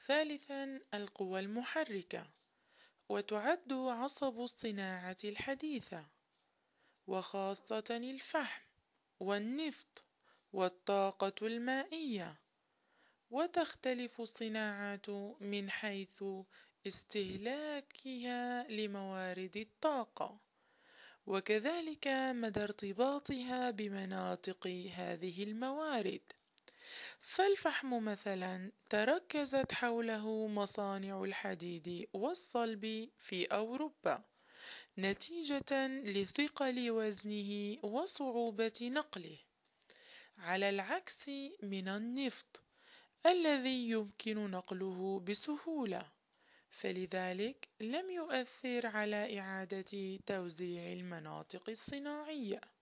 ثالثا، القوى المحركة، وتعد عصب الصناعة الحديثة، وخاصة الفحم والنفط والطاقة المائية. وتختلف الصناعات من حيث استهلاكها لموارد الطاقة، وكذلك مدى ارتباطها بمناطق هذه الموارد. فالفحم مثلا تركزت حوله مصانع الحديد والصلب في أوروبا نتيجة لثقل وزنه وصعوبة نقله، على العكس من النفط الذي يمكن نقله بسهولة، فلذلك لم يؤثر على إعادة توزيع المناطق الصناعية.